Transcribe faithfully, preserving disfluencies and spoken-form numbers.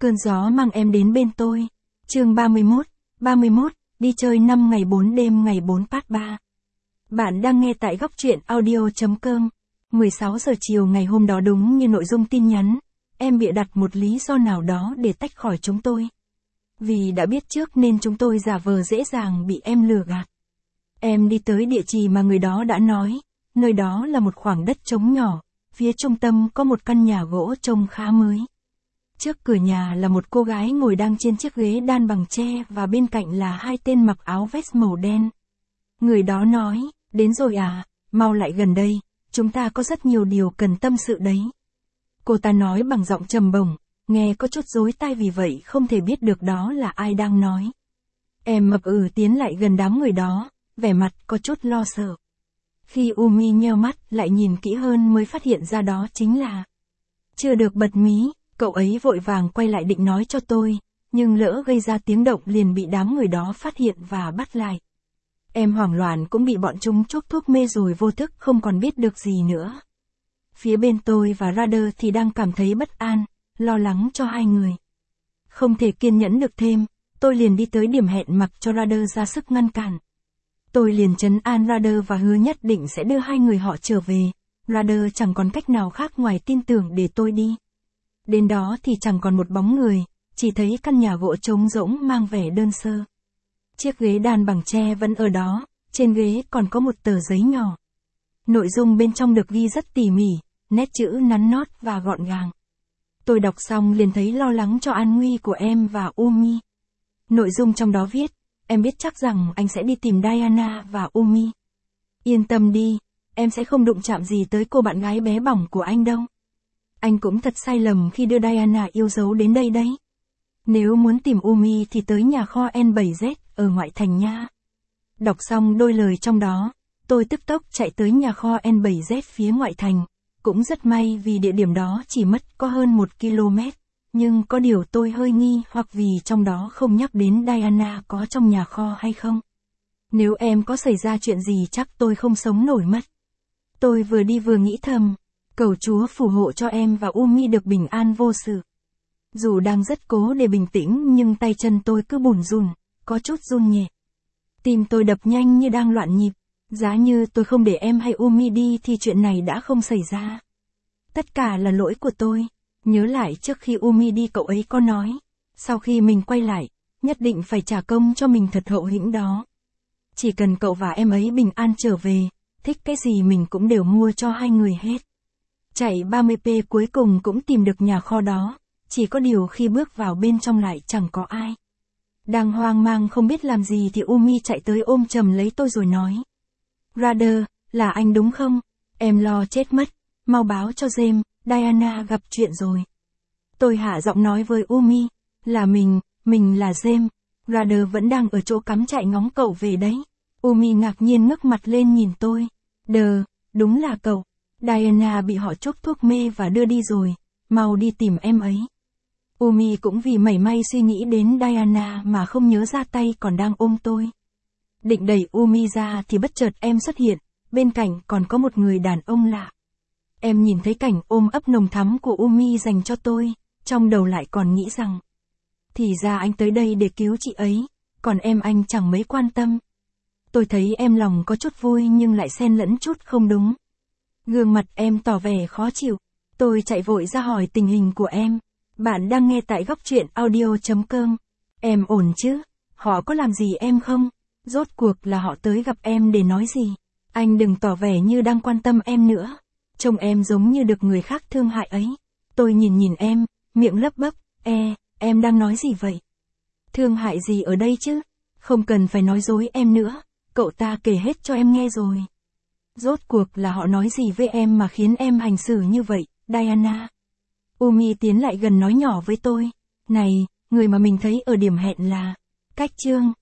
Cơn gió mang em đến bên tôi. Chương ba mươi mốt, ba mươi mốt, đi chơi năm ngày bốn đêm ngày bốn part ba. Bạn đang nghe tại góc truyện audio.com. mười sáu giờ chiều ngày hôm đó đúng như nội dung tin nhắn, em bịa đặt một lý do nào đó để tách khỏi chúng tôi. Vì đã biết trước nên chúng tôi giả vờ dễ dàng bị em lừa gạt. Em đi tới địa chỉ mà người đó đã nói, nơi đó là một khoảng đất trống nhỏ, phía trung tâm có một căn nhà gỗ trông khá mới. Trước cửa nhà là một cô gái ngồi đang trên chiếc ghế đan bằng tre và bên cạnh là hai tên mặc áo vest màu đen. Người đó nói, đến rồi à, mau lại gần đây, chúng ta có rất nhiều điều cần tâm sự đấy. Cô ta nói bằng giọng trầm bổng, nghe có chút rối tai vì vậy không thể biết được đó là ai đang nói. Em mập ừ tiến lại gần đám người đó, vẻ mặt có chút lo sợ. Khi Umi nheo mắt lại nhìn kỹ hơn mới phát hiện ra đó chính là... Chưa được bật mí, cậu ấy vội vàng quay lại định nói cho tôi, nhưng lỡ gây ra tiếng động liền bị đám người đó phát hiện và bắt lại. Em hoảng loạn cũng bị bọn chúng chuốc thuốc mê rồi vô thức không còn biết được gì nữa. Phía bên tôi và Radar thì đang cảm thấy bất an, lo lắng cho hai người. Không thể kiên nhẫn được thêm, tôi liền đi tới điểm hẹn mặc cho Radar ra sức ngăn cản. Tôi liền trấn an Radar và hứa nhất định sẽ đưa hai người họ trở về. Radar chẳng còn cách nào khác ngoài tin tưởng để tôi đi. Đến đó thì chẳng còn một bóng người, chỉ thấy căn nhà gỗ trống rỗng mang vẻ đơn sơ. Chiếc ghế đàn bằng tre vẫn ở đó, trên ghế còn có một tờ giấy nhỏ. Nội dung bên trong được ghi rất tỉ mỉ, nét chữ nắn nót và gọn gàng. Tôi đọc xong liền thấy lo lắng cho an nguy của em và Umi. Nội dung trong đó viết, em biết chắc rằng anh sẽ đi tìm Diana và Umi. Yên tâm đi, em sẽ không đụng chạm gì tới cô bạn gái bé bỏng của anh đâu. Anh cũng thật sai lầm khi đưa Diana yêu dấu đến đây đấy. Nếu muốn tìm Umi thì tới nhà kho N bảy Z ở ngoại thành nha. Đọc xong đôi lời trong đó, tôi tức tốc chạy tới nhà kho N bảy Z phía ngoại thành. Cũng rất may vì địa điểm đó chỉ mất có hơn một ki lô mét. Nhưng có điều tôi hơi nghi hoặc vì trong đó không nhắc đến Diana có trong nhà kho hay không. Nếu em có xảy ra chuyện gì chắc tôi không sống nổi mất. Tôi vừa đi vừa nghĩ thầm, cầu Chúa phù hộ cho em và Umi được bình an vô sự. Dù đang rất cố để bình tĩnh nhưng tay chân tôi cứ bủn rủn, có chút run nhẹ. Tim tôi đập nhanh như đang loạn nhịp, giá như tôi không để em hay Umi đi thì chuyện này đã không xảy ra. Tất cả là lỗi của tôi. Nhớ lại trước khi Umi đi cậu ấy có nói, sau khi mình quay lại, nhất định phải trả công cho mình thật hậu hĩnh đó. Chỉ cần cậu và em ấy bình an trở về, thích cái gì mình cũng đều mua cho hai người hết. Chạy ba mươi ki lô mét cuối cùng cũng tìm được nhà kho đó, chỉ có điều khi bước vào bên trong lại chẳng có ai. Đang hoang mang không biết làm gì thì Umi chạy tới ôm chầm lấy tôi rồi nói. Radar, là anh đúng không? Em lo chết mất, mau báo cho James, Diana gặp chuyện rồi. Tôi hạ giọng nói với Umi, là mình, mình là James, Radar vẫn đang ở chỗ cắm trại ngóng cậu về đấy. Umi ngạc nhiên ngước mặt lên nhìn tôi. Đờ, đúng là cậu. Diana bị họ chuốc thuốc mê và đưa đi rồi, mau đi tìm em ấy. Umi cũng vì mảy may suy nghĩ đến Diana mà không nhớ ra tay còn đang ôm tôi. Định đẩy Umi ra thì bất chợt em xuất hiện, bên cạnh còn có một người đàn ông lạ. Em nhìn thấy cảnh ôm ấp nồng thắm của Umi dành cho tôi, trong đầu lại còn nghĩ rằng, thì ra anh tới đây để cứu chị ấy, còn em anh chẳng mấy quan tâm. Tôi thấy em lòng có chút vui nhưng lại xen lẫn chút không đúng. Gương mặt em tỏ vẻ khó chịu, tôi chạy vội ra hỏi tình hình của em. Bạn đang nghe tại góc truyện audio.com. Em ổn chứ? Họ có làm gì em không? Rốt cuộc là họ tới gặp em để nói gì? Anh đừng tỏ vẻ như đang quan tâm em nữa. Trông em giống như được người khác thương hại ấy. Tôi nhìn nhìn em, miệng lấp bấp, e, em đang nói gì vậy? Thương hại gì ở đây chứ? Không cần phải nói dối em nữa, cậu ta kể hết cho em nghe rồi. Rốt cuộc là họ nói gì với em mà khiến em hành xử như vậy, Diana? Umi tiến lại gần nói nhỏ với tôi. Này, người mà mình thấy ở điểm hẹn là... Cách Trương,